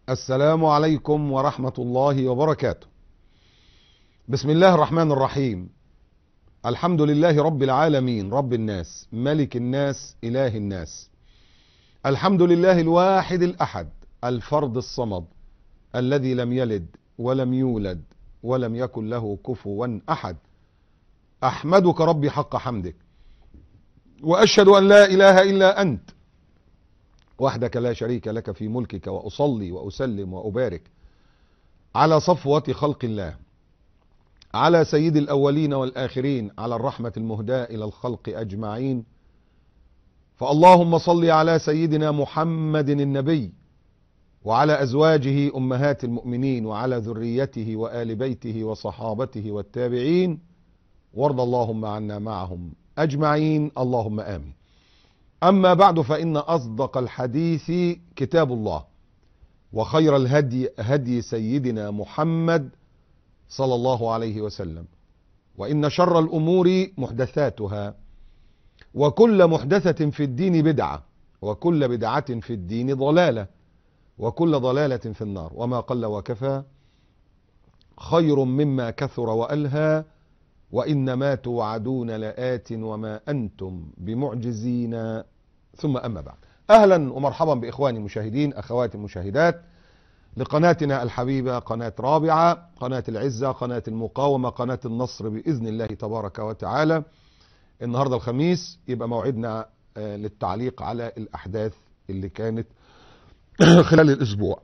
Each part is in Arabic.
السلام عليكم ورحمة الله وبركاته. بسم الله الرحمن الرحيم. الحمد لله رب العالمين، رب الناس، ملك الناس، إله الناس. الحمد لله الواحد الأحد، الفرد الصمد، الذي لم يلد ولم يولد ولم يكن له كفوا أحد. أحمدك ربي حق حمدك، وأشهد أن لا إله إلا أنت وحدك لا شريك لك في ملكك، وأصلي وأسلم وأبارك على صفوة خلق الله، على سيد الأولين والآخرين، على الرحمة المهداة إلى الخلق أجمعين. فاللهم صل على سيدنا محمد النبي، وعلى أزواجه أمهات المؤمنين، وعلى ذريته وآل بيته وصحابته والتابعين، وارض اللهم عنا معهم أجمعين، اللهم آمين. أما بعد، فإن أصدق الحديث كتاب الله، وخير الهدي هدي سيدنا محمد صلى الله عليه وسلم، وإن شر الأمور محدثاتها، وكل محدثة في الدين بدعة، وكل بدعة في الدين ضلالة، وكل ضلالة في النار. وما قل وكفى خير مما كثر وألهى، وإنما توعدون لآت وما أنتم بمعجزين. ثم أما بعد، أهلا ومرحبا بإخواني المشاهدين، أخواتي المشاهدات، لقناتنا الحبيبة، قناة رابعة، قناة العزة، قناة المقاومة، قناة النصر بإذن الله تبارك وتعالى. النهاردة الخميس، يبقى موعدنا للتعليق على الأحداث اللي كانت خلال الأسبوع.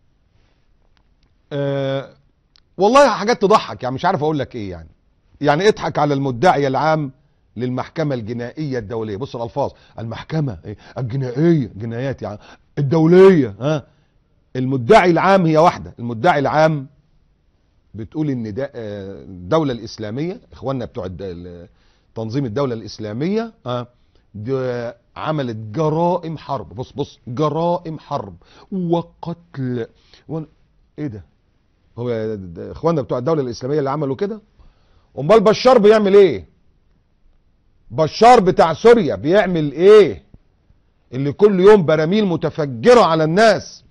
والله حاجات تضحك، يعني مش عارف أقول لك إيه. يعني اضحك على المدعي العام للمحكمة الجنائية الدولية. بص الألفاظ، المحكمة الجنائية، جنايات يعني الدولية. المدعي العام هي واحدة. المدعي العام بتقول ان ده الدولة الإسلامية، اخواننا بتوع تنظيم الدولة الإسلامية ده عملت جرائم حرب. بص جرائم حرب وقتل ايه ده؟ هو اخواننا بتوع الدولة الإسلامية اللي عملوا كده؟ امال بشار بيعمل ايه؟ بشار بتاع سوريا بيعمل ايه؟ اللي كل يوم براميل متفجرة على الناس.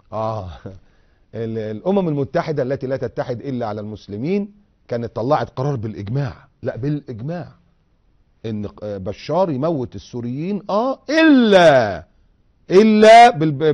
الامم المتحدة التي لا تتحد الا على المسلمين كانت طلعت قرار بالاجماع، لا بالاجماع، ان بشار يموت السوريين الا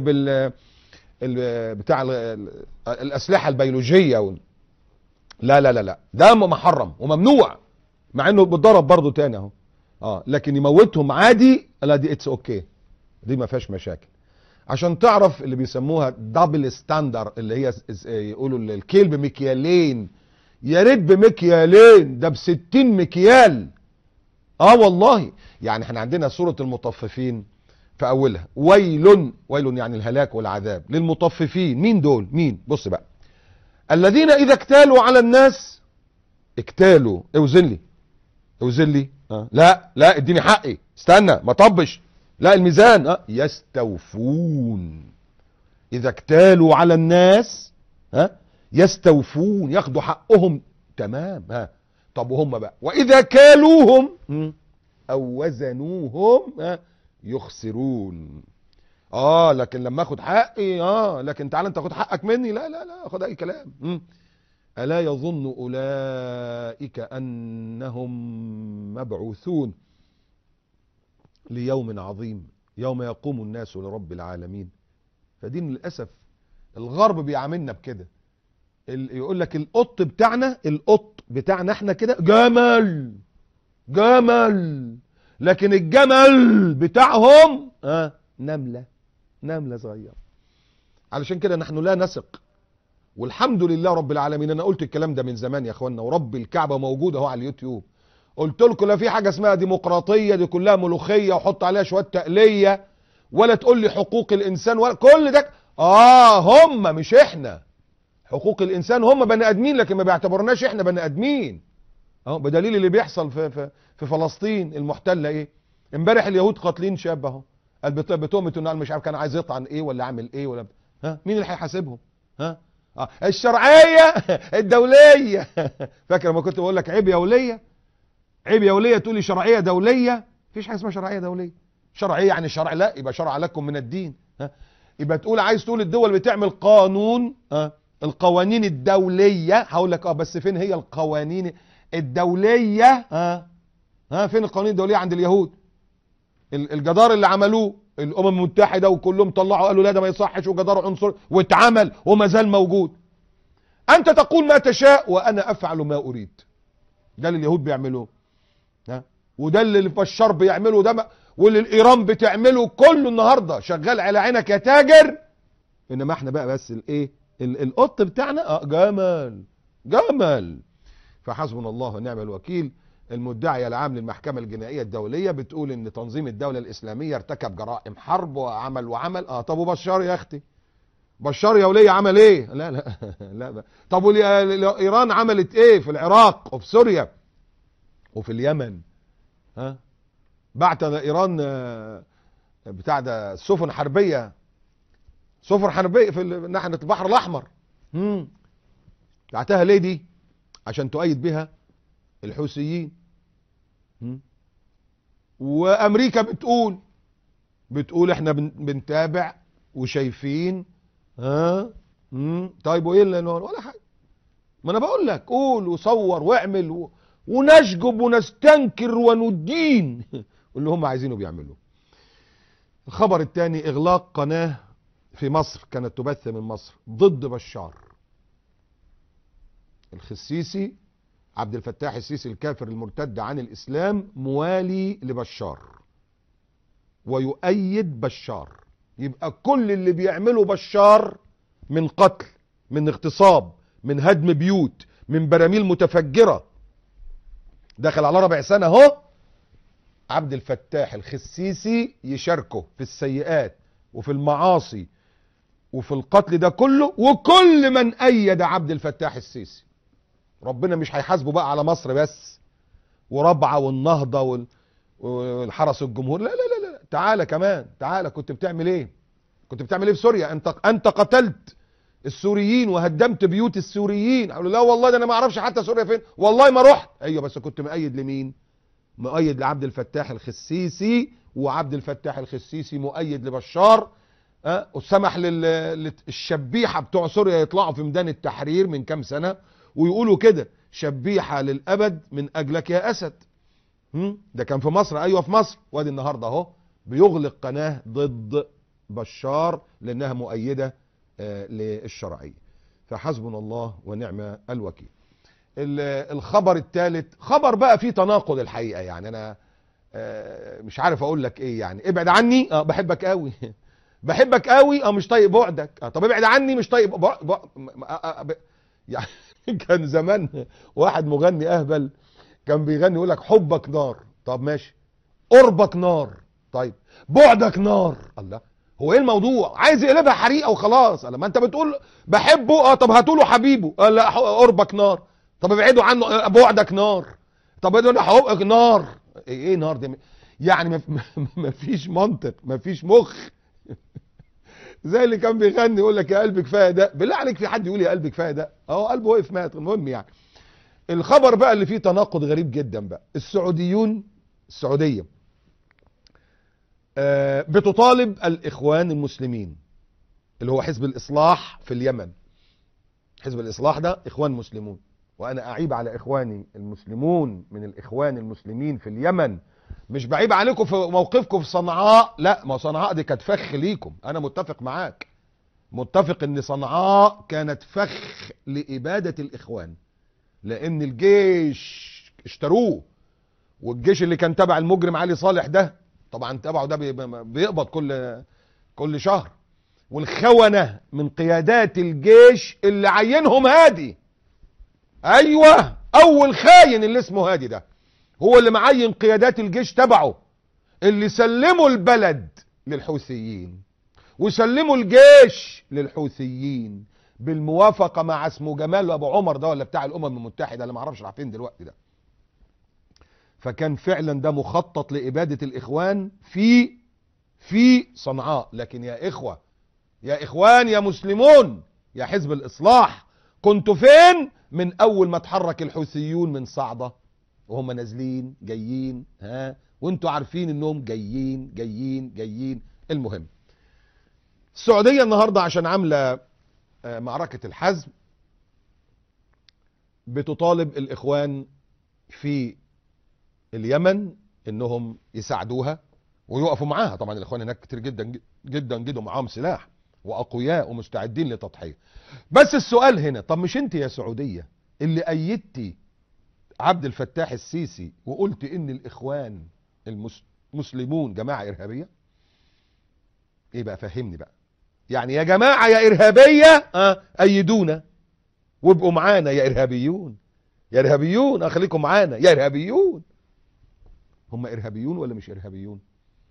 بتاع الاسلحة البيولوجية. لا ده محرم وممنوع، مع انه بيتضرب برضه تاني اهو. لكن يموتهم عادي، لا دي اتس اوكي، دي ما فيهاش مشاكل. عشان تعرف اللي بيسموها دبل ستاندر، اللي هي يقولوا الكيل بمكيالين. يا ريت بمكيالين، ده ب60 مكيال. والله يعني احنا عندنا سورة المطففين في اولها ويل يعني الهلاك والعذاب للمطففين. مين دول؟ مين؟ بص بقى، الذين اذا اكتالوا على الناس، اكتالوا، اوزن لي لا اديني حقي، استنى ما طبش، لا الميزان، يستوفون. اذا اكتالوا على الناس يستوفون، ياخدوا حقهم تمام. طب وهم بقى واذا كالوهم او وزنوهم يخسرون. لكن لما اخد حقي لكن تعال انت تاخد حقك مني، لا خد اي كلام. ألا يظن أولئك أنهم مبعوثون ليوم عظيم يوم يقوم الناس لرب العالمين. فدي للأسف الغرب بيعاملنا بكده. يقول لك القط بتاعنا احنا كده جمل، لكن الجمل بتاعهم نملة صغيرة. علشان كده نحن لا نثق، والحمد لله رب العالمين. انا قلت الكلام ده من زمان يا اخوانا، ورب الكعبة موجود اهو على اليوتيوب. قلت لكم لا في حاجة اسمها ديمقراطية، دي كلها ملوخية وحط عليها شوية تقلية، ولا تقول لي حقوق الانسان ولا كل ده. هم مش احنا. حقوق الانسان هم بني ادمين، لكن ما بيعتبرناش احنا بني ادمين. بدليل اللي بيحصل في فلسطين المحتلة. ايه امبارح اليهود قاتلين شاب اهو، بتهمة انه مش عارف كان عايز يطعن ايه ولا عامل ايه ولا مين اللي هيحاسبهم؟ الشرعية الدولية. فاكر ما كنت بقول لك عيب يا ولية تقولي شرعية دولية؟ مفيش حاجة اسمها شرعية دولية. شرعية يعني شرع، لا يبقى شرع لكم من الدين. يبقى تقول عايز تقول الدول بتعمل قانون، القوانين الدولية. هقول لك بس فين هي القوانين الدولية؟ فين القوانين الدولية عند اليهود؟ الجدار اللي عملوه الامم المتحدة وكلهم طلعوا قالوا لا ده ما يصحش وجدار عنصري، واتعمل وما زال موجود. انت تقول ما تشاء وانا افعل ما اريد. ده اللي اليهود بيعملوه، وده اللي بشار بيعمله، ده واللي الايران بتعمله، كله النهارده شغال على عينك يا تاجر. انما احنا بقى بس الايه القط بتاعنا جمل جمل. فحسبنا الله ونعم الوكيل. المدعي العام للمحكمة الجنائية الدولية بتقول ان تنظيم الدولة الاسلامية ارتكب جرائم حرب وعمل طب وبشار يا اختي، بشار يا ولية عمل ايه؟ لا لا لا. طب ايران عملت ايه في العراق وفي سوريا وفي اليمن؟ بعت ايران بتاع ده سفن حربية في ناحية البحر الاحمر. بعتها ليه دي؟ عشان تؤيد بها الحوثيين. وامريكا بتقول احنا بنتابع وشايفين. طيب وايه اللي ولا حاجه؟ ما انا بقول لك قول وصور واعمل ونشجب ونستنكر وندين اللي هم عايزينه بيعملوه. الخبر الثاني اغلاق قناه في مصر كانت تبث من مصر ضد بشار. الخسيسي عبد الفتاح السيسي الكافر المرتد عن الإسلام موالي لبشار ويؤيد بشار. يبقى كل اللي بيعمله بشار من قتل، من اغتصاب، من هدم بيوت، من براميل متفجرة، داخل على 4 سنة اهو، عبد الفتاح الخسيسي يشاركه في السيئات وفي المعاصي وفي القتل ده كله. وكل من أيد عبد الفتاح السيسي ربنا مش هيحاسبه بقى على مصر بس وربعة والنهضة والحرس الجمهور، لا لا لا لا. تعالى كمان، تعالى كنت بتعمل ايه؟ كنت بتعمل ايه في سوريا؟ انت قتلت السوريين وهدمت بيوت السوريين. قالوا لا والله ده انا ما اعرفش حتى سوريا فين، والله ما رحت. ايوه بس كنت مؤيد لمين؟ مؤيد لعبد الفتاح الخسيسي، وعبد الفتاح الخسيسي مؤيد لبشار. وسمح للشبيحة بتوع سوريا يطلعوا في ميدان التحرير من كام سنة ويقولوا كده شبيحة للأبد من أجلك يا أسد. ده كان في مصر، أيوة في مصر. وادي النهاردة اهو بيغلق قناة ضد بشار لأنها مؤيدة للشرعية. فحسبنا الله ونعم الوكيل. الخبر الثالث خبر بقى فيه تناقض الحقيقة، يعني أنا مش عارف أقول لك إيه. يعني ابعد عني، بحبك قوي بحبك قوي، مش طايق بعدك. طب ابعد عني، مش طايق يعني كان زمان واحد مغني اهبل كان بيغني يقول لك حبك نار. طب ماشي، قربك نار، طيب بعدك نار. الله، هو ايه الموضوع؟ عايز يقلبها حريقه وخلاص. لما انت بتقول بحبه طب هاتوا حبيبه. لا قربك نار. طب ابعدوا عنه، بعدك نار. طب ابعدوا حبك نار. ايه نار دي؟ يعني مفيش منطق، مفيش مخ. زي اللي كان بيغني يقول لك يا قلبي كفايه ده. بالله عليك في حد يقول يا قلبي كفايه ده؟ اهو قلبه وقف مات. المهم يعني الخبر بقى اللي فيه تناقض غريب جدا بقى. السعوديه بتطالب الاخوان المسلمين اللي هو حزب الاصلاح في اليمن. حزب الاصلاح ده اخوان مسلمون، وانا اعيب على اخواني المسلمون من الاخوان المسلمين في اليمن. مش بعيب عليكم في موقفكم في صنعاء، لا، ما صنعاء دي كانت فخ ليكم. انا متفق معاك، متفق ان صنعاء كانت فخ لابادة الاخوان، لان الجيش اشتروه. والجيش اللي كان تبع المجرم علي صالح ده، طبعا تبعه ده بيقبض كل شهر. والخونة من قيادات الجيش اللي عينهم هادي. ايوه، اول خاين اللي اسمه هادي ده هو اللي معين قيادات الجيش تبعه، اللي سلموا البلد للحوثيين وسلموا الجيش للحوثيين بالموافقة مع اسمه جمال ابو عمر ده، ولا بتاع الامم المتحدة اللي معرفش راح فين دلوقتي ده. فكان فعلا ده مخطط لإبادة الإخوان في صنعاء. لكن يا إخوة، يا إخوان، يا مسلمون، يا حزب الإصلاح، كنتوا فين من أول ما تحرك الحوثيون من صعدة وهم نازلين جايين؟ وانتوا عارفين انهم جايين. المهم السعودية النهاردة عشان عاملة معركة الحزم، بتطالب الإخوان في اليمن انهم يساعدوها ويقفوا معاها. طبعا الإخوان هناك كتير جدا جدا جدا معاهم سلاح وأقوياء ومستعدين لتضحية. بس السؤال هنا، طب مش انت يا سعودية اللي أيدتي عبد الفتاح السيسي وقلت ان الإخوان المسلمون جماعة إرهابية؟ ايه بقى، فهمني بقى. يعني يا جماعة يا إرهابية أيدونا وابقوا معانا يا إرهابيون، يا إرهابيون أخليكم معانا يا إرهابيون. هم إرهابيون ولا مش إرهابيون؟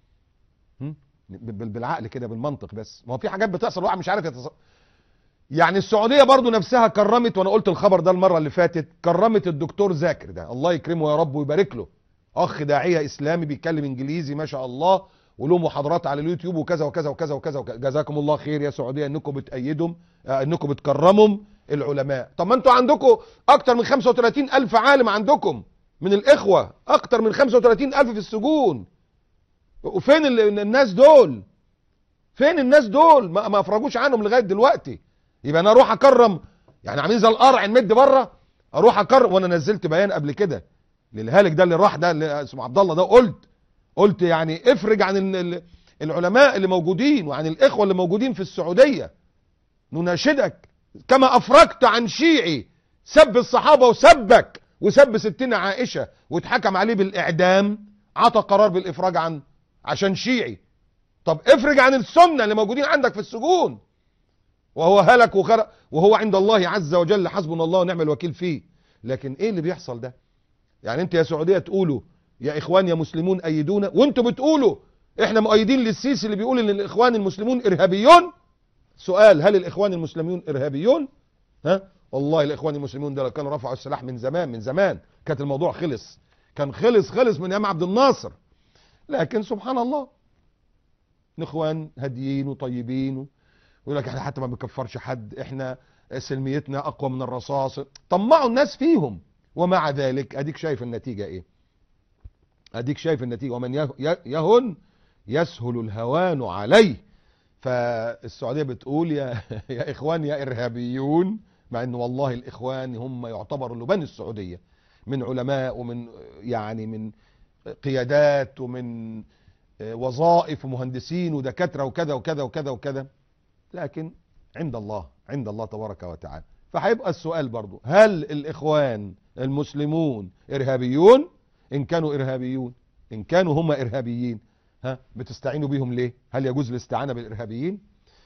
بالعقل كده، بالمنطق. بس ما هو في حاجات بتحصل واحد مش عارف يعني السعودية برضو نفسها كرمت، وانا قلت الخبر ده المرة اللي فاتت، كرمت الدكتور زاكر ده، الله يكرمه يا رب ويبارك له، اخ داعية اسلامي بيتكلم انجليزي ما شاء الله، وله محاضرات على اليوتيوب وكذا وكذا وكذا وكذا. جزاكم الله خير يا سعودية انكم بتأيدوا، انكم بتكرموا العلماء. طب ما انتوا عندكم اكتر من 35 الف عالم عندكم من الاخوة، اكتر من 35 الف في السجون. وفين الناس دول؟ فين الناس دول؟ ما افرجوش عنهم لغاية دلوقتي. يبقى انا اروح اكرم، يعني عاملين زي القرع نمد بره، اروح اكرم. وانا نزلت بيان قبل كده للهالك ده اللي راح ده اللي اسمه عبد الله ده، قلت يعني افرج عن العلماء اللي موجودين وعن الاخوه اللي موجودين في السعوديه. نناشدك كما افرجت عن شيعي سب الصحابه وسبك وسب ستنا عائشه واتحكم عليه بالاعدام، عطى قرار بالافراج عشان شيعي. طب افرج عن السنه اللي موجودين عندك في السجون، وهو هلك وخرق، وهو عند الله عز وجل حسبنا الله ونعم الوكيل فيه. لكن ايه اللي بيحصل ده؟ يعني انت يا سعودية تقولوا يا اخوان يا مسلمون ايدونا، وانتوا بتقولوا احنا مؤيدين للسيسي اللي بيقول ان الاخوان المسلمون ارهابيون. سؤال، هل الاخوان المسلمون ارهابيون؟ والله الاخوان المسلمون ده لو كانوا رفعوا السلاح من زمان من زمان كانت الموضوع خلص، كان خلص من ايام عبد الناصر. لكن سبحان الله، اخوان هاديين وطيبين، يقول لك احنا حتى ما بنكفرش حد، احنا سلميتنا اقوى من الرصاص. طمعوا الناس فيهم، ومع ذلك اديك شايف النتيجة ايه؟ اديك شايف النتيجة، ومن يهن يسهل الهوان عليه. فالسعودية بتقول يا اخوان يا ارهابيون، مع ان والله الاخوان هم يعتبروا لبان السعودية، من علماء ومن يعني من قيادات ومن وظائف ومهندسين ودكاترة وكذا وكذا وكذا وكذا. لكن عند الله تبارك وتعالى. فهيبقى السؤال برضو، هل الإخوان المسلمون إرهابيون؟ إن كانوا إرهابيون، إن كانوا هم إرهابيين، بتستعينوا بيهم ليه؟ هل يجوز الاستعانة بالإرهابيين؟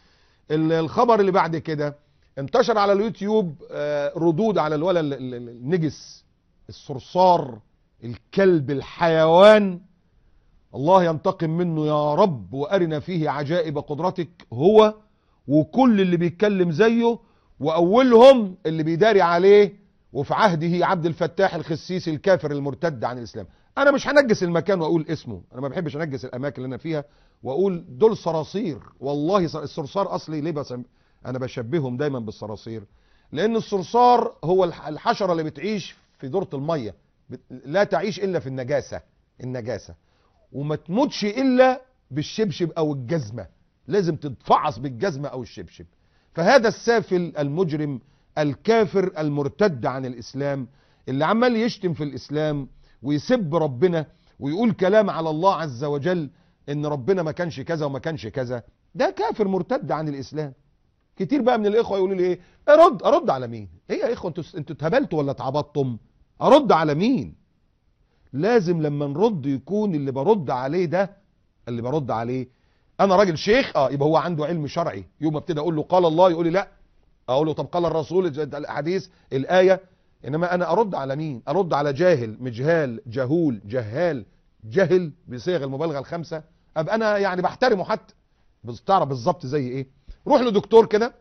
الخبر اللي بعد كده انتشر على اليوتيوب ردود على الولد النجس الصرصار الكلب الحيوان، الله ينتقم منه يا رب وأرنا فيه عجائب قدرتك، هو وكل اللي بيتكلم زيه، وأولهم اللي بيداري عليه وفي عهده عبد الفتاح الخسيسي الكافر المرتد عن الإسلام. أنا مش هنجس المكان وأقول اسمه، أنا ما بحبش أنجس الأماكن اللي أنا فيها وأقول دول صراصير. والله الصرصار أصلي ليه أنا بشبههم دايما بالصراصير، لأن الصرصار هو الحشرة اللي بتعيش في دورة المية، لا تعيش إلا في النجاسة، وما تموتش إلا بالشبشب أو الجزمة، لازم تتفعص بالجزمة أو الشبشب. فهذا السافل المجرم الكافر المرتد عن الإسلام اللي عمال يشتم في الإسلام ويسب ربنا ويقول كلام على الله عز وجل إن ربنا ما كانش كذا وما كانش كذا، ده كافر مرتد عن الإسلام. كتير بقى من الإخوة يقولوا لي إيه، أرد على مين؟ إيه يا إخوة أنتوا اتهبلتوا ولا اتعبطتم؟ أرد على مين؟ لازم لما نرد يكون اللي برد عليه ده، اللي برد عليه انا راجل شيخ يبقى هو عنده علم شرعي. يوم ما ابتدي اقول له قال الله يقول لي لا، اقول له طب قال الرسول، الاحاديث، الايه. انما انا ارد على مين؟ ارد على جاهل مجهال جهول جهال جهل بصيغ المبالغه الخمسه، ابقى انا يعني بحترمه حتى. بس تعرف بالظبط زي ايه؟ روح لدكتور كده،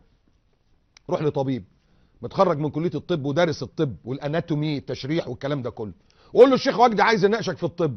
روح لطبيب متخرج من كليه الطب ودارس الطب والاناتومي التشريح والكلام ده كله، وقول له الشيخ وجدي عايز يناقشك في الطب.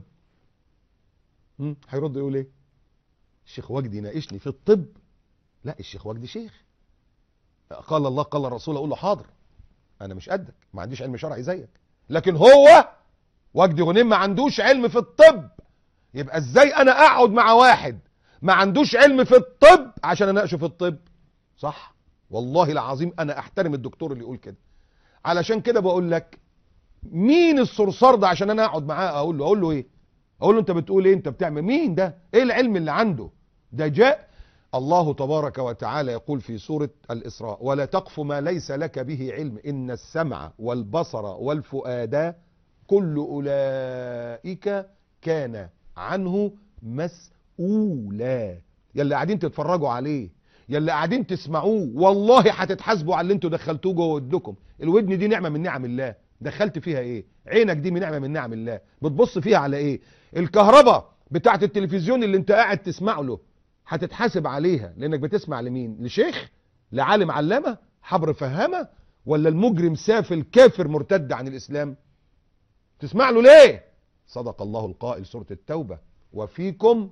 هيرد يقول ايه؟ الشيخ وجدي يناقشني في الطب؟ لا، الشيخ وجدي شيخ، قال الله قال الرسول، اقول له حاضر، انا مش قدك، ما عنديش علم شرعي زيك. لكن هو وجدي غنيم ما عندوش علم في الطب، يبقى ازاي انا اقعد مع واحد ما عندوش علم في الطب عشان اناقشه في الطب. صح والله العظيم انا احترم الدكتور اللي يقول كده. علشان كده بقول لك مين الصرصار ده عشان انا اقعد معاه اقول له ايه؟ اقول له انت بتقول ايه؟ انت بتعمل مين ده؟ ايه العلم اللي عنده ده؟ جاء الله تبارك وتعالى يقول في سورة الإسراء: ولا تقف ما ليس لك به علم إن السمع والبصر والفؤاد كل أولئك كان عنه مسؤولا. يلي قاعدين تتفرجوا عليه، يلي قاعدين تسمعوه، والله هتتحاسبوا على اللي انتوا دخلتوه جوه ودكم. الودن دي نعمة من نعم الله، دخلت فيها ايه؟ عينك دي من نعمة من نعم الله، بتبص فيها على ايه؟ الكهرباء بتاعت التلفزيون اللي انت قاعد تسمع له هتتحاسب عليها، لانك بتسمع لمين؟ لشيخ؟ لعالم علامة؟ حبر فهامة؟ ولا المجرم سافل كافر مرتد عن الاسلام؟ تسمع له ليه؟ صدق الله القائل سورة التوبة: وفيكم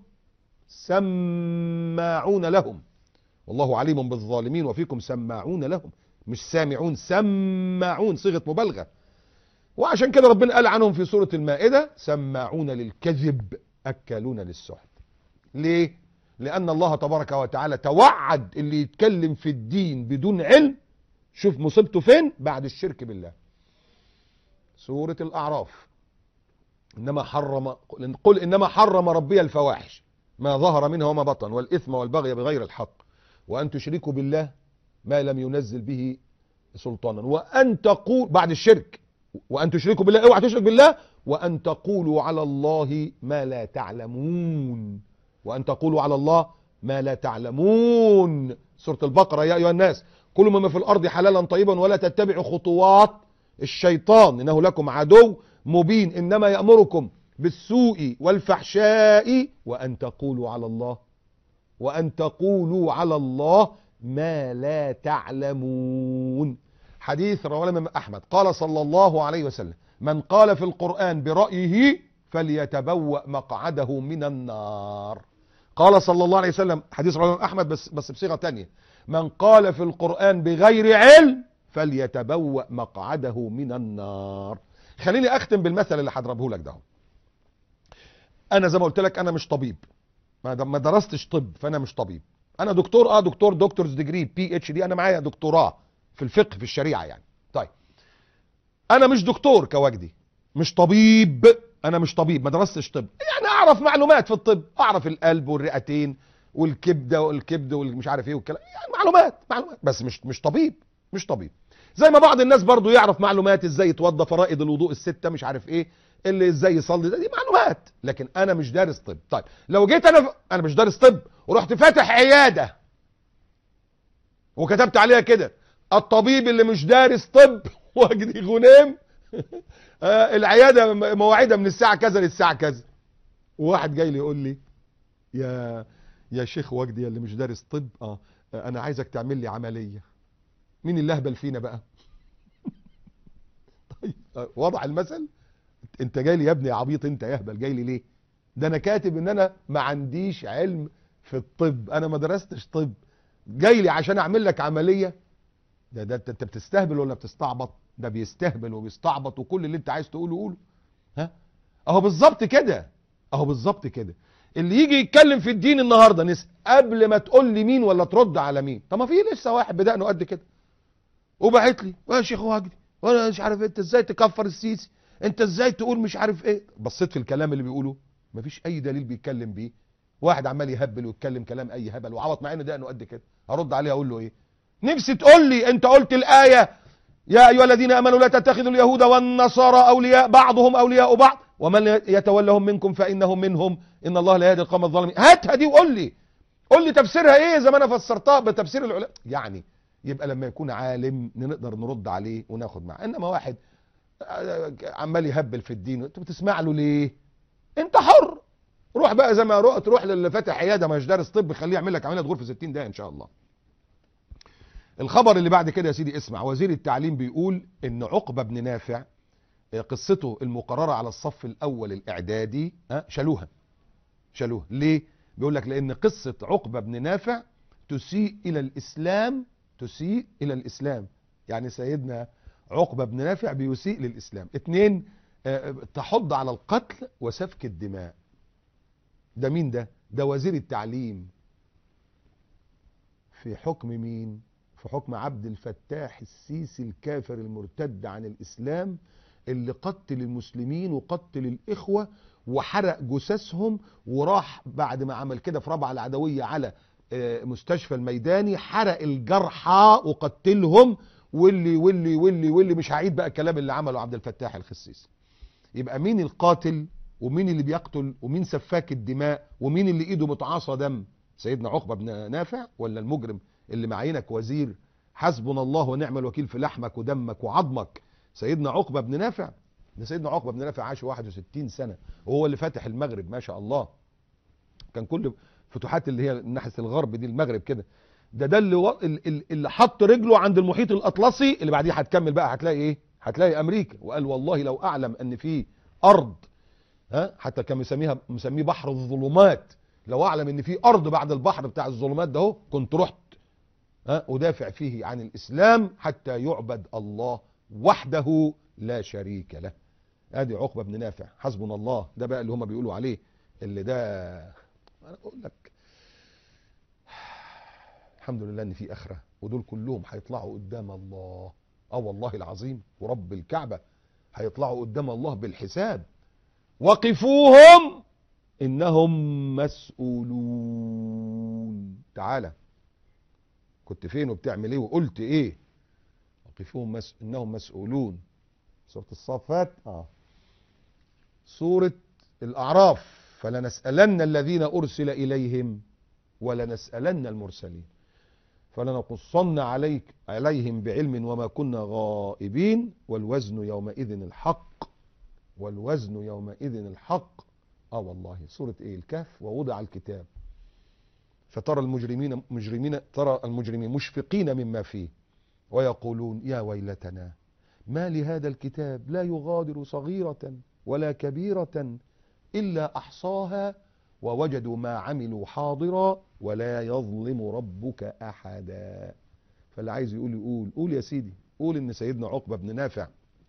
سماعون لهم والله عليم بالظالمين. وفيكم سماعون لهم، مش سامعون، سماعون، صيغة مبالغة. وعشان كده ربنا قال عنهم في سورة المائدة: سماعون للكذب أكالون للسحت. ليه؟ لأن الله تبارك وتعالى توعد اللي يتكلم في الدين بدون علم، شوف مصيبته فين؟ بعد الشرك بالله. سورة الأعراف: قل إنما حرم ربي الفواحش ما ظهر منها وما بطن والإثم والبغي بغير الحق وأن تشركوا بالله ما لم ينزل به سلطانا وأن تقول بعد الشرك، وأن تشركوا بالله، اوعى تشرك بالله، وأن تقولوا على الله ما لا تعلمون، وأن تقولوا على الله ما لا تعلمون. سورة البقرة: يا أيها الناس كلوا مما في الأرض حلالا طيبا ولا تتبعوا خطوات الشيطان إنه لكم عدو مبين إنما يأمركم بالسوء والفحشاء وأن تقولوا على الله ما لا تعلمون. حديث رواه الإمام أحمد قال صلى الله عليه وسلم: من قال في القرآن برأيه فليتبوأ مقعده من النار. قال صلى الله عليه وسلم، حديث رواه الإمام أحمد بس بصيغة تانية: من قال في القرآن بغير علم فليتبوأ مقعده من النار. خليني أختم بالمثل اللي هضربه لك ده. أنا زي ما قلت لك أنا مش طبيب، ما درستش طب، فأنا مش طبيب. أنا دكتور، دكتورز ديجري PhD، أنا معايا دكتوراه في الفقه في الشريعة يعني. طيب أنا مش دكتور كوجدي، مش طبيب، أنا مش طبيب، ما درستش طب، يعني أعرف معلومات في الطب، أعرف القلب والرئتين والكبدة والمش عارف إيه والكلام، يعني معلومات، بس مش طبيب. زي ما بعض الناس برضو يعرف معلومات ازاي يتوضى، فرائض الوضوء الستة، مش عارف ايه، اللي ازاي يصلي، دي معلومات، لكن انا مش دارس طب. طيب لو جيت انا مش دارس طب ورحت فاتح عيادة وكتبت عليها كده: الطبيب اللي مش دارس طب وجدي غنيم العيادة مواعيدها من الساعة كذا للساعة كذا، وواحد جاي لي يقول لي: يا شيخ وجدي اللي مش دارس طب انا عايزك تعمل لي عملية. مين اللي اهبل فينا بقى؟ طيب وضع المثل. انت جاي لي يا ابني يا عبيط، انت يا اهبل جاي لي ليه؟ ده انا كاتب ان انا ما عنديش علم في الطب، انا ما درستش طب، جاي لي عشان اعمل لك عملية؟ ده انت بتستهبل ولا بتستعبط؟ ده بيستهبل وبيستعبط، وكل اللي انت عايز تقوله قوله. ها اهو بالظبط كده. اللي يجي يتكلم في الدين النهارده نسأل قبل ما تقول لي مين ولا ترد على مين. طب ما في لسه واحد بدأنا قد كده وبعت لي: يا شيخ وجدي وانا مش عارف انت ازاي تكفر السيسي، انت ازاي تقول مش عارف ايه. بصيت في الكلام اللي بيقوله مفيش اي دليل بيتكلم بيه، واحد عمال يهبل ويتكلم كلام اي هبل وعبط، مع انه ده انه قد كده. ارد عليه اقول له ايه؟ نفسي تقول لي انت قلت الايه: يا ايها الذين امنوا لا تتخذوا اليهود والنصارى اولياء بعضهم اولياء بعض ومن يتولهم منكم فانهم منهم ان الله لا يهدي القوم الظالمين. هاتها دي وقول لي تفسيرها ايه زي ما انا فسرتها بتفسير العلماء، يعني يبقى لما يكون عالم نقدر نرد عليه وناخد معاه. انما واحد عمال يهبل في الدين انت بتسمع له ليه؟ انت حر، روح بقى زي ما تروح للي فاتح عياده مش دارس طب، خليه يعمل لك عمليه غرفه 60 دقيقه ان شاء الله. الخبر اللي بعد كده يا سيدي اسمع: وزير التعليم بيقول ان عقبة بن نافع قصته المقررة على الصف الاول الاعدادي شالوها. ليه؟ بيقول لك لان قصة عقبة بن نافع تسيء الى الاسلام، يعني سيدنا عقبة بن نافع بيسيء للاسلام. 2 تحض على القتل وسفك الدماء. ده مين ده؟ ده وزير التعليم في حكم مين؟ في حكم عبد الفتاح السيسي الكافر المرتد عن الإسلام، اللي قتل المسلمين وقتل الإخوة وحرق جثثهم، وراح بعد ما عمل كده في رابعة العدوية على مستشفى الميداني، حرق الجرحى وقتلهم، واللي مش هعيد بقى الكلام اللي عمله عبد الفتاح الخسيسي. يبقى مين القاتل ومين اللي بيقتل ومين سفاك الدماء ومين اللي ايده متعاصى دم؟ سيدنا عقبة بن نافع ولا المجرم اللي معينك وزير حسبنا الله ونعم الوكيل في لحمك ودمك وعظمك سيدنا عقبة بن نافع؟ ده سيدنا عقبة بن نافع عاش 61 سنة وهو اللي فاتح المغرب ما شاء الله. كان كل فتوحات اللي هي ناحية الغرب دي المغرب كده، ده اللي حط رجله عند المحيط الأطلسي، اللي بعديه هتكمل بقى هتلاقي ايه؟ هتلاقي امريكا. وقال والله لو اعلم ان في ارض، حتى كان مسميه بحر الظلمات، لو اعلم ان في ارض بعد البحر بتاع الظلمات ده اهو كنت رحت ادافع فيه عن الاسلام حتى يعبد الله وحده لا شريك له. ادي عقبة بن نافع حسبنا الله، ده بقى اللي هم بيقولوا عليه اللي ده. انا اقول لك الحمد لله ان في اخره، ودول كلهم هيطلعوا قدام الله. والله العظيم ورب الكعبة هيطلعوا قدام الله بالحساب. وقفوهم انهم مسؤولون. تعالى كنت فين وبتعمل ايه وقلت ايه؟ وقفوهم انهم مسؤولون. سورة الصافات سورة الاعراف فلنسألن الذين ارسل اليهم ولنسألن المرسلين فلنقصن عليهم بعلم وما كنا غائبين والوزن يومئذ الحق. والوزن يومئذ الحق. والله سورة ايه؟ الكهف. ووضع الكتاب فترى المجرمين مشفقين مما فيه ويقولون يا ويلتنا ما لهذا الكتاب لا يغادر صغيرة ولا كبيرة إلا أحصاها ووجدوا ما عملوا حاضرا ولا يظلم ربك أحدا. فاللي عايز يقول يا سيدي، قول ان سيدنا عقبة بن نافع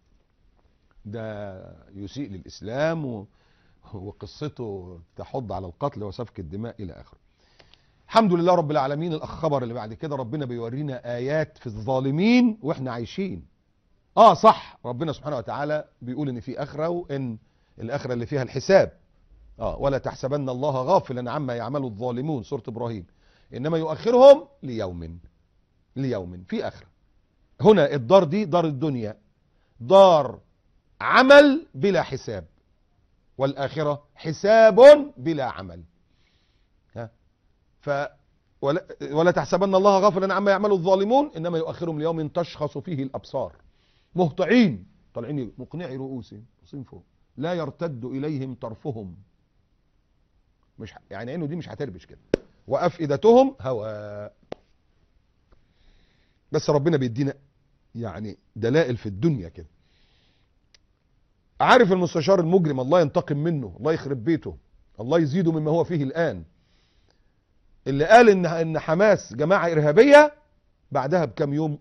ده يسيء للإسلام وقصته تحض على القتل وسفك الدماء إلى آخره. الحمد لله رب العالمين. الخبر اللي بعد كده ربنا بيورينا آيات في الظالمين وإحنا عايشين. صح، ربنا سبحانه وتعالى بيقول إن في آخرة، وإن الآخرة اللي فيها الحساب. ولا تحسبن الله غافلا عما يعمل الظالمون، سورة إبراهيم. إنما يؤخرهم ليوم في آخرة. هنا الدار دي دار الدنيا دار عمل بلا حساب، والآخرة حساب بلا عمل. ولا تحسبن الله غافلا عما يعمل الظالمون إنما يؤخرهم ليوم تشخص فيه الأبصار مهطعين طالعين مقنعي رؤوسهم فوق لا يرتد إليهم طرفهم. مش يعني عينه دي مش هتربش كده. وأفئدتهم هواء. بس ربنا بيدينا يعني دلائل في الدنيا كده. عارف المستشار المجرم الله ينتقم منه، الله يخرب بيته، الله يزيده مما هو فيه الآن، اللي قال ان حماس جماعة إرهابية، بعدها بكم يوم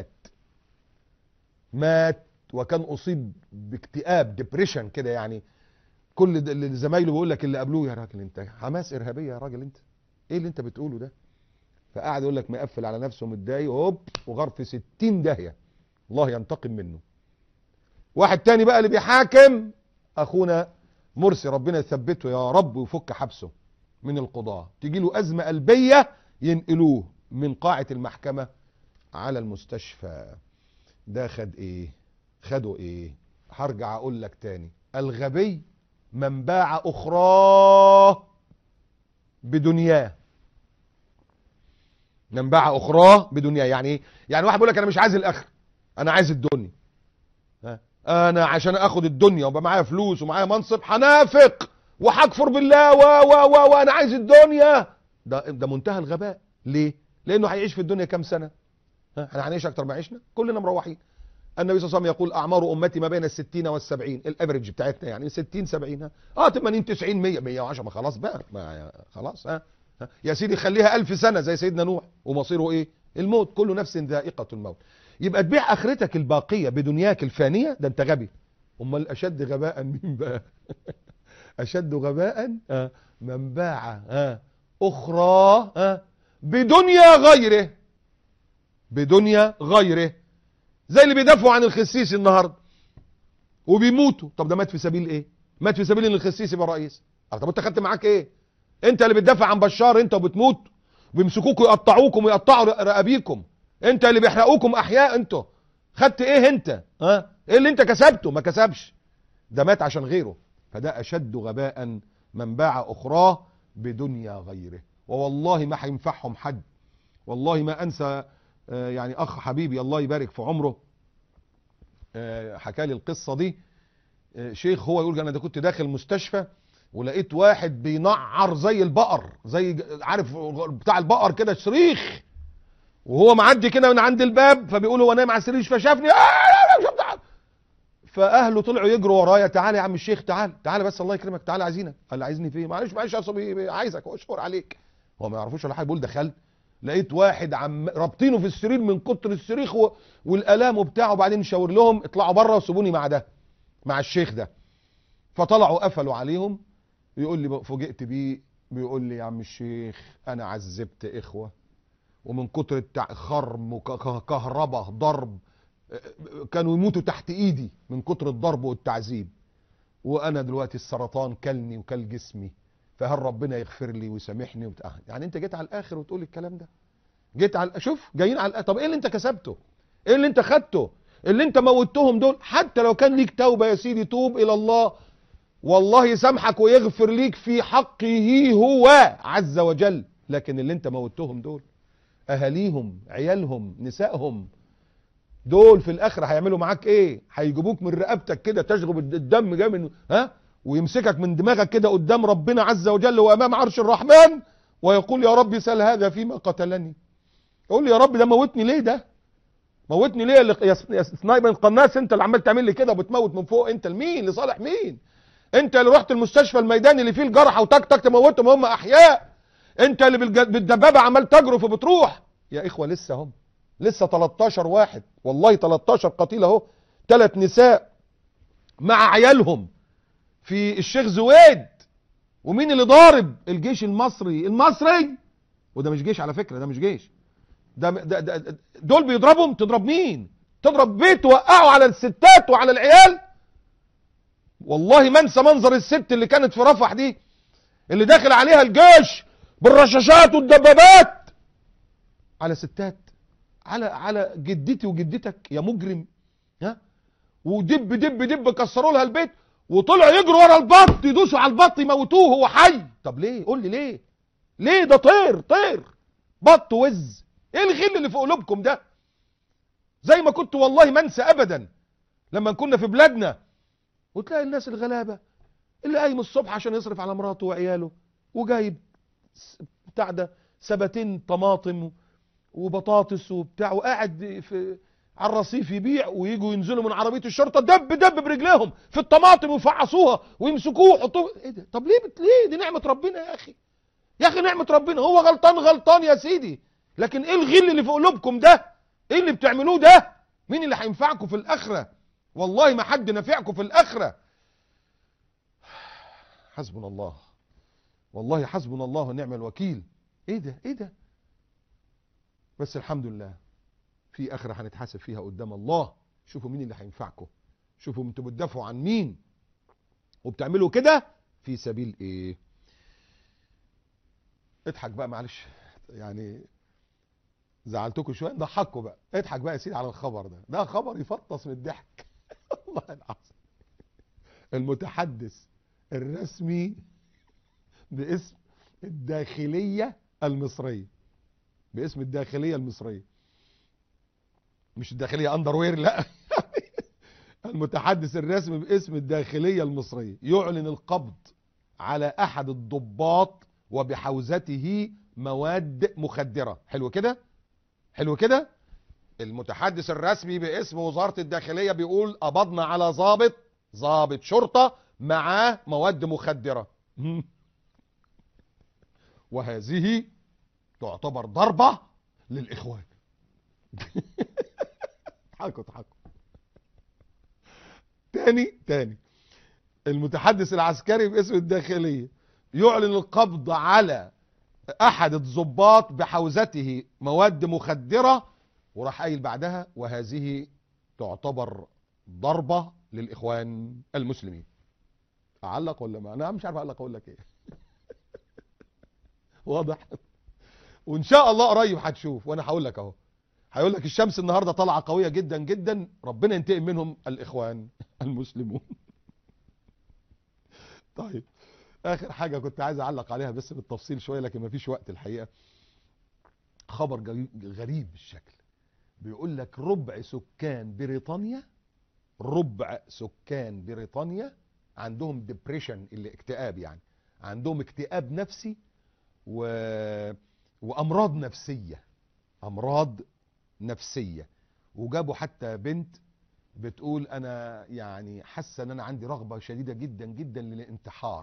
مات وكان أصيب باكتئاب ديبريشن كده. يعني كل اللي زمايله بيقول لك اللي قبلوه يا راجل انت حماس إرهابية يا راجل انت ايه اللي انت بتقوله ده؟ فقعد يقول لك مقفل على نفسه متضايق وغار في 60 داهية. الله ينتقم منه. واحد تاني بقى اللي بيحاكم اخونا مرسي، ربنا يثبته يا رب ويفك حبسه من القضاء، تيجي له أزمة قلبية ينقلوه من قاعة المحكمة على المستشفى. ده خدوا ايه؟ هرجع اقول لك تاني، الغبي من باع اخراه بدنياه. من باع اخراه بدنياه يعني ايه؟ يعني واحد بيقول لك انا مش عايز الاخر، انا عايز الدنيا. انا عشان اخد الدنيا ويبقى معايا فلوس ومعايا منصب هنافق وهكفر بالله وانا عايز الدنيا. ده منتهى الغباء. ليه؟ لانه هيعيش في الدنيا كام سنة؟ احنا هنعيش اكتر ما عشنا، كلنا مروحين. النبي صلى الله عليه وسلم يقول اعمار امتي ما بين 60 وال70، الافريج بتاعتنا يعني 60 70 80 90 100 110. ما خلاص بقى، ما خلاص يا سيدي خليها 1000 سنة زي سيدنا نوح، ومصيره ايه؟ الموت. كل نفس ذائقة الموت. يبقى تبيع اخرتك الباقية بدنياك الفانية، ده انت غبي. امال اشد غباء مين بقى؟ أشد غباء من باع أخرى بدنيا غيره. بدنيا غيره. زي اللي بيدافعوا عن الخسيسي النهارده وبيموتوا. طب ده مات في سبيل ايه؟ مات في سبيل ان الخسيسي يبقى رئيس. طب انت خدت معاك ايه؟ انت اللي بتدافع عن بشار انت وبتموت، وبيمسكوكوا يقطعوكم ويقطعوا رقابيكم، انت اللي بيحرقوكم احياء. انتوا خدت ايه انت؟ ايه اللي انت كسبته؟ ما كسبش، ده مات عشان غيره. فده اشد غباء من باع اخراه بدنيا غيره. ووالله ما هينفعهم حد. والله ما انسى يعني اخ حبيبي الله يبارك في عمره حكى لي القصه دي. شيخ هو يقول انا ده كنت داخل مستشفى ولقيت واحد بينعر زي البقر، زي عارف بتاع البقر كده صريخ، وهو معدي كده من عند الباب، فبيقول هو نايم على السرير فشافني فاهله طلعوا يجروا ورايا، تعالى يا عم الشيخ، تعالى بس الله يكرمك، تعالى عايزينك. قال لي عايزني فيه؟ معلش يا صبي عايزك واشكر عليك. هو ما يعرفوش ولا حاجه. بيقول دخلت لقيت واحد رابطينه في السرير من كتر الصريخ والالام وبتاعه، وبعدين شاور لهم اطلعوا بره وسيبوني مع ده، مع الشيخ ده. فطلعوا قفلوا عليهم. يقول لي فوجئت بيه، بيقول لي يا عم الشيخ انا عذبت اخوه، ومن كتر خرم وكهرباء ضرب كانوا يموتوا تحت ايدي من كتر الضرب والتعذيب، وانا دلوقتي السرطان كلني وكل جسمي، فهل ربنا يغفر لي ويسامحني وبتاع. يعني انت جيت على الاخر وتقول الكلام ده؟ جيت على شوف جايين على طب ايه اللي انت كسبته؟ ايه اللي انت خدته؟ اللي انت موتهم دول حتى لو كان ليك توبه يا سيدي توب الى الله، والله يسامحك ويغفر ليك في حقه هو عز وجل. لكن اللي انت موتهم دول اهاليهم عيالهم نسائهم، دول في الاخره هيعملوا معاك ايه؟ هيجيبوك من رقبتك كده تشرب الدم جاي من ويمسكك من دماغك كده قدام ربنا عز وجل وامام عرش الرحمن، ويقول يا رب سل هذا فيما قتلني. يقول لي يا رب ده موتني ليه؟ ده موتني ليه يا سنايبر القناص؟ انت اللي عمال تعمل لي كده وبتموت من فوق. انت لمين؟ لصالح مين؟ انت اللي رحت المستشفى الميداني اللي فيه الجرحى وتك تك تموتهم هم احياء. انت اللي بالدبابه عمال تجرف وبتروح. يا اخوه لسه هم، لسه 13 واحد والله 13 قتيل اهو، 3 نساء مع عيالهم في الشيخ زويد. ومين اللي ضارب؟ الجيش المصري. وده مش جيش على فكره، ده مش جيش، ده دول بيضربهم. تضرب مين؟ تضرب بيت توقعوا على الستات وعلى العيال. والله ما انسى منظر الست اللي كانت في رفح دي، اللي داخل عليها الجيش بالرشاشات والدبابات على ستات، على جدتي وجدتك يا مجرم. ودب دب دب كسروا لها البيت، وطلعوا يجروا ورا البط يدوسوا على البط يموتوه هو حي. طب ليه؟ قول لي ليه؟ ده طير بط وز. ايه الغل اللي في قلوبكم ده؟ زي ما كنت والله ما انسى ابدا لما كنا في بلادنا وتلاقي الناس الغلابه اللي قايم الصبح عشان يصرف على مراته وعياله، وجايب بتاع ده سبتين طماطم وبطاطس وبتاع، وقاعد على الرصيف يبيع، ويجوا ينزلوا من عربيه الشرطه دب برجليهم في الطماطم ويفعصوها ويمسكوه ويحطوه. ايه ده؟ طب ليه؟ دي نعمه ربنا يا اخي. يا اخي نعمه ربنا. هو غلطان يا سيدي، لكن ايه الغل اللي في قلوبكم ده؟ ايه اللي بتعملوه ده؟ مين اللي هينفعكم في الاخره؟ والله ما حد نافعكم في الاخره. حسبنا الله، والله حسبنا الله ونعم الوكيل. ايه ده؟ بس الحمد لله في اخره هنتحاسب فيها قدام الله. شوفوا مين اللي هينفعكم، شوفوا انتوا بتدافعوا عن مين وبتعملوا كده في سبيل ايه. اضحك بقى معلش، يعني زعلتكم شويه، ضحكوا بقى. اضحك بقى يا سيدي على الخبر ده خبر يفطس من الضحك. والله العظيم. المتحدث الرسمي باسم الداخليه المصريه، باسم الداخليه المصريه، مش الداخليه اندروير، لا. المتحدث الرسمي باسم الداخليه المصريه يعلن القبض على احد الضباط وبحوزته مواد مخدره. حلو كده. المتحدث الرسمي باسم وزاره الداخليه بيقول قبضنا على ضابط شرطه معاه مواد مخدره. وهذه تعتبر ضربه للاخوان. اضحكوا. تاني المتحدث العسكري باسم الداخلية يعلن القبض على احد الضباط بحوزته مواد مخدرة، وراح قايل بعدها وهذه تعتبر ضربة للاخوان المسلمين. اعلق ولا ما؟ انا مش عارف اعلق اقول لك ايه. واضح. وان شاء الله قريب هتشوف، وانا هقول لك اهو، هيقول لك الشمس النهارده طالعه قويه جدا جدا، ربنا ينتقم منهم الاخوان المسلمون. طيب اخر حاجه كنت عايز اعلق عليها بس بالتفصيل شويه، لكن مفيش وقت الحقيقه. خبر غريب الشكل، بيقول لك ربع سكان بريطانيا عندهم ديبريشن، اللي اكتئاب يعني، عندهم اكتئاب نفسي وامراض نفسيه. وجابوا حتى بنت بتقول انا يعني حاسه ان انا عندي رغبه شديده جدا جدا للانتحار.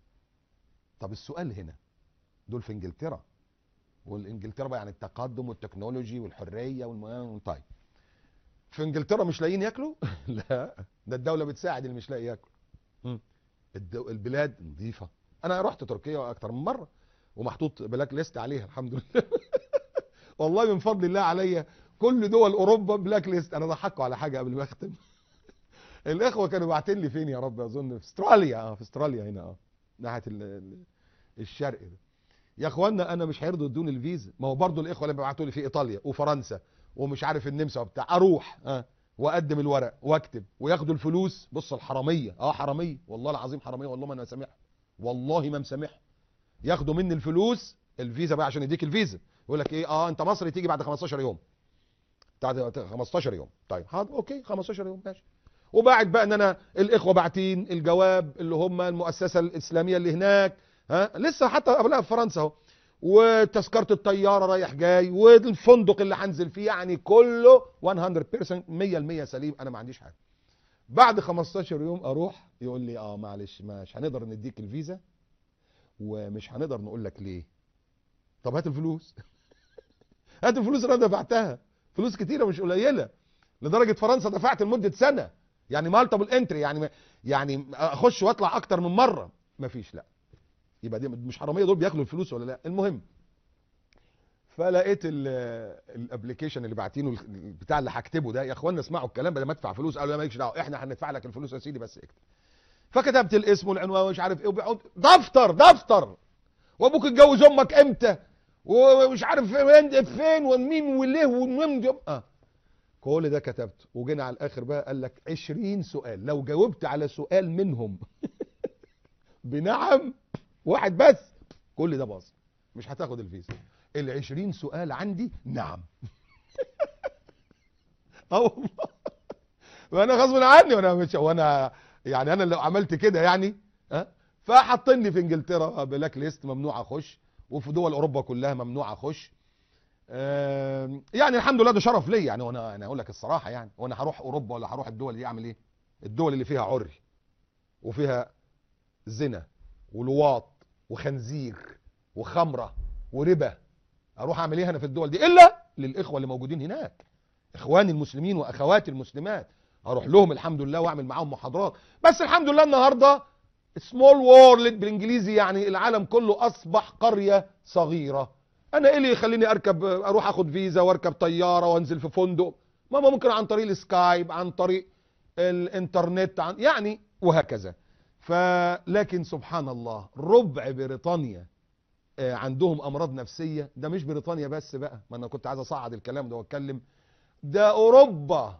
طب السؤال هنا، دول في انجلترا، والانجلترا بقى يعني التقدم والتكنولوجي والحريه طيب في انجلترا مش لاقيين ياكلوا؟ لا، ده الدوله بتساعد اللي مش لاقي ياكل. البلاد نظيفه. انا رحت تركيا اكتر من مره ومحطوط بلاك ليست عليها الحمد لله. والله من فضل الله عليا كل دول اوروبا بلاك ليست. انا ضحكوا على حاجه قبل ما اختم. الاخوه كانوا باعتين لي فين يا رب، اظن في استراليا. في استراليا هنا ناحيه الشرق ده. يا اخوانا انا مش هيرضوا يدوني الفيزا، ما هو برضو الاخوه اللي بيبعتوا لي في ايطاليا وفرنسا ومش عارف النمسا وبتاع، اروح واقدم الورق واكتب وياخدوا الفلوس. بص الحراميه، حراميه والله العظيم، حراميه والله ما انا مسامح، والله ما مسامح. ياخدوا مني الفلوس، الفيزا بقى عشان يديك الفيزا، يقول لك ايه انت مصري تيجي بعد 15 يوم. بعد 15 يوم. طيب حاضر اوكي 15 يوم ماشي. وبعد بقى ان انا الاخوه باعتين الجواب اللي هم المؤسسه الاسلاميه اللي هناك، لسه حتى قبلها في فرنسا اهو، وتذكره الطياره رايح جاي والفندق اللي هنزل فيه، يعني كله 100% 100% سليم، انا ما عنديش حاجه. بعد 15 يوم اروح يقول لي معلش مش هنقدر نديك الفيزا ومش هنقدر نقول لك ليه. طب هات الفلوس. هات الفلوس اللي انا دفعتها، فلوس كتيره مش قليله، لدرجه فرنسا دفعت لمده سنه، يعني مالتيبل انتري، يعني اخش واطلع اكتر من مره. مفيش. لا يبقى دي مش حراميه، دول بياكلوا الفلوس ولا لا؟ المهم فلقيت الابلكيشن اللي باعتينه بتاع اللي هكتبه ده، يا اخوانا اسمعوا الكلام بدل ما ادفع فلوس. قالوا لا مالكش دعوه، احنا هندفع لك الفلوس يا سيدي بس اكتب. فكتبت الاسم والعنوان ومش عارف ايه، وبيقعد دفتر وابوك اتجوز امك امتى ومش عارف فين ومين وليه ومين كل ده كتبته. وجينا على الاخر بقى قال لك 20 سؤال، لو جاوبت على سؤال منهم بنعم واحد بس كل ده باظ، مش هتاخد الفيزا. ال20 سؤال عندي نعم. والله وانا غصب عني، وانا يعني انا لو عملت كده يعني فحاطين لي في انجلترا بلاك ليست، ممنوع اخش، وفي دول اوروبا كلها ممنوع اخش. يعني الحمد لله ده شرف ليا يعني، وانا اقول لك الصراحه يعني، وانا هروح اوروبا ولا هروح الدول دي اعمل ايه؟ الدول اللي فيها عري وفيها زنا ولواط وخنزير وخمره وربا، اروح اعمل ايه انا في الدول دي؟ الا للاخوه اللي موجودين هناك، اخواني المسلمين واخواتي المسلمات، اروح لهم الحمد لله واعمل معاهم محاضرات. بس الحمد لله النهارده سمول وورلد بالانجليزي، يعني العالم كله اصبح قريه صغيره. انا ايه اللي يخليني اروح اخد فيزا واركب طياره وانزل في فندق؟ ما ممكن عن طريق السكايب، عن طريق الانترنت، يعني وهكذا. لكن سبحان الله ربع بريطانيا عندهم امراض نفسيه. ده مش بريطانيا بس بقى، ما انا كنت عايز اصعد الكلام ده واتكلم، ده اوروبا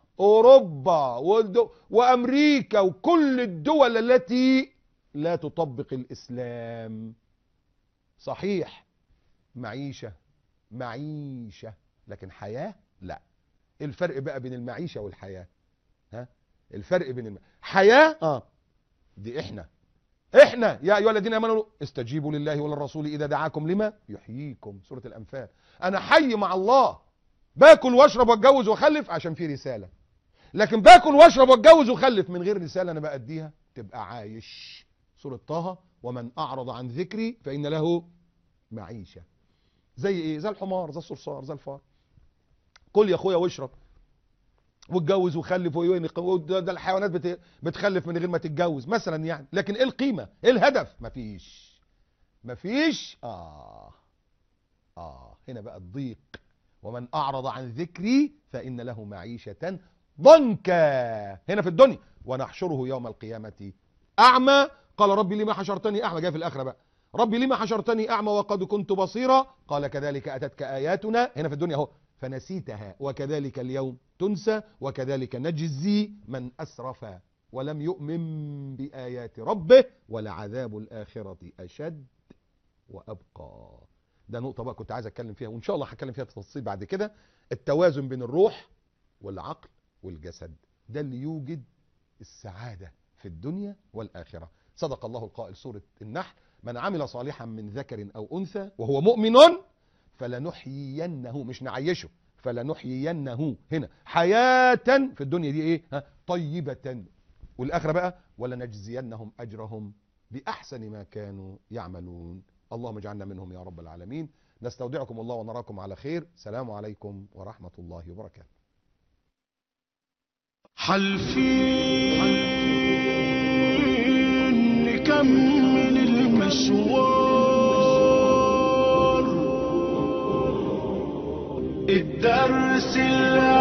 وامريكا وكل الدول التي لا تطبق الاسلام. صحيح معيشه لكن حياه لا. ايه الفرق بقى بين المعيشه والحياه؟ الفرق بين حياه دي احنا يا ايها الذين امنوا استجيبوا لله وللرسول اذا دعاكم لما يحييكم، سوره الانفال. انا حي مع الله، باكل واشرب واتجوز واخلف عشان في رساله، لكن باكل واشرب واتجوز واخلف من غير رساله انا باديها تبقى عايش. سوره طه، ومن اعرض عن ذكري فان له معيشه. زي ايه؟ زي الحمار، زي الصرصار، زي الفار. كل يا اخويا واشرب واتجوز وخلف ده الحيوانات بتخلف من غير ما تتجوز مثلا يعني. لكن ايه القيمة؟ ايه الهدف؟ مفيش. هنا بقى الضيق. ومن اعرض عن ذكري فان له معيشة ضنكا هنا في الدنيا ونحشره يوم القيامة اعمى. قال ربي لما حشرتني اعمى. جاء في الاخرة بقى ربي لما حشرتني اعمى وقد كنت بصيرا. قال كذلك اتتك اياتنا هنا في الدنيا اهو فنسيتها وكذلك اليوم تنسى وكذلك نجزي من أسرف ولم يؤمن بآيات ربه ولعذاب الآخرة أشد وأبقى. ده نقطة بقى كنت عايز أتكلم فيها، وإن شاء الله هتكلم فيها تفصيل بعد كده. التوازن بين الروح والعقل والجسد ده اللي يوجد السعادة في الدنيا والآخرة. صدق الله القائل سورة النحل: من عمل صالحا من ذكر أو أنثى وهو مؤمن فلنحيينه، مش نعيشه، فلنحيينه هنا حياة في الدنيا دي ايه طيبة، والآخرة بقى ولنجزينهم أجرهم بأحسن ما كانوا يعملون. اللهم اجعلنا منهم يا رب العالمين. نستودعكم الله ونراكم على خير. سلام عليكم ورحمة الله وبركاته. حالفين نكمل المشوار، الدرس اللي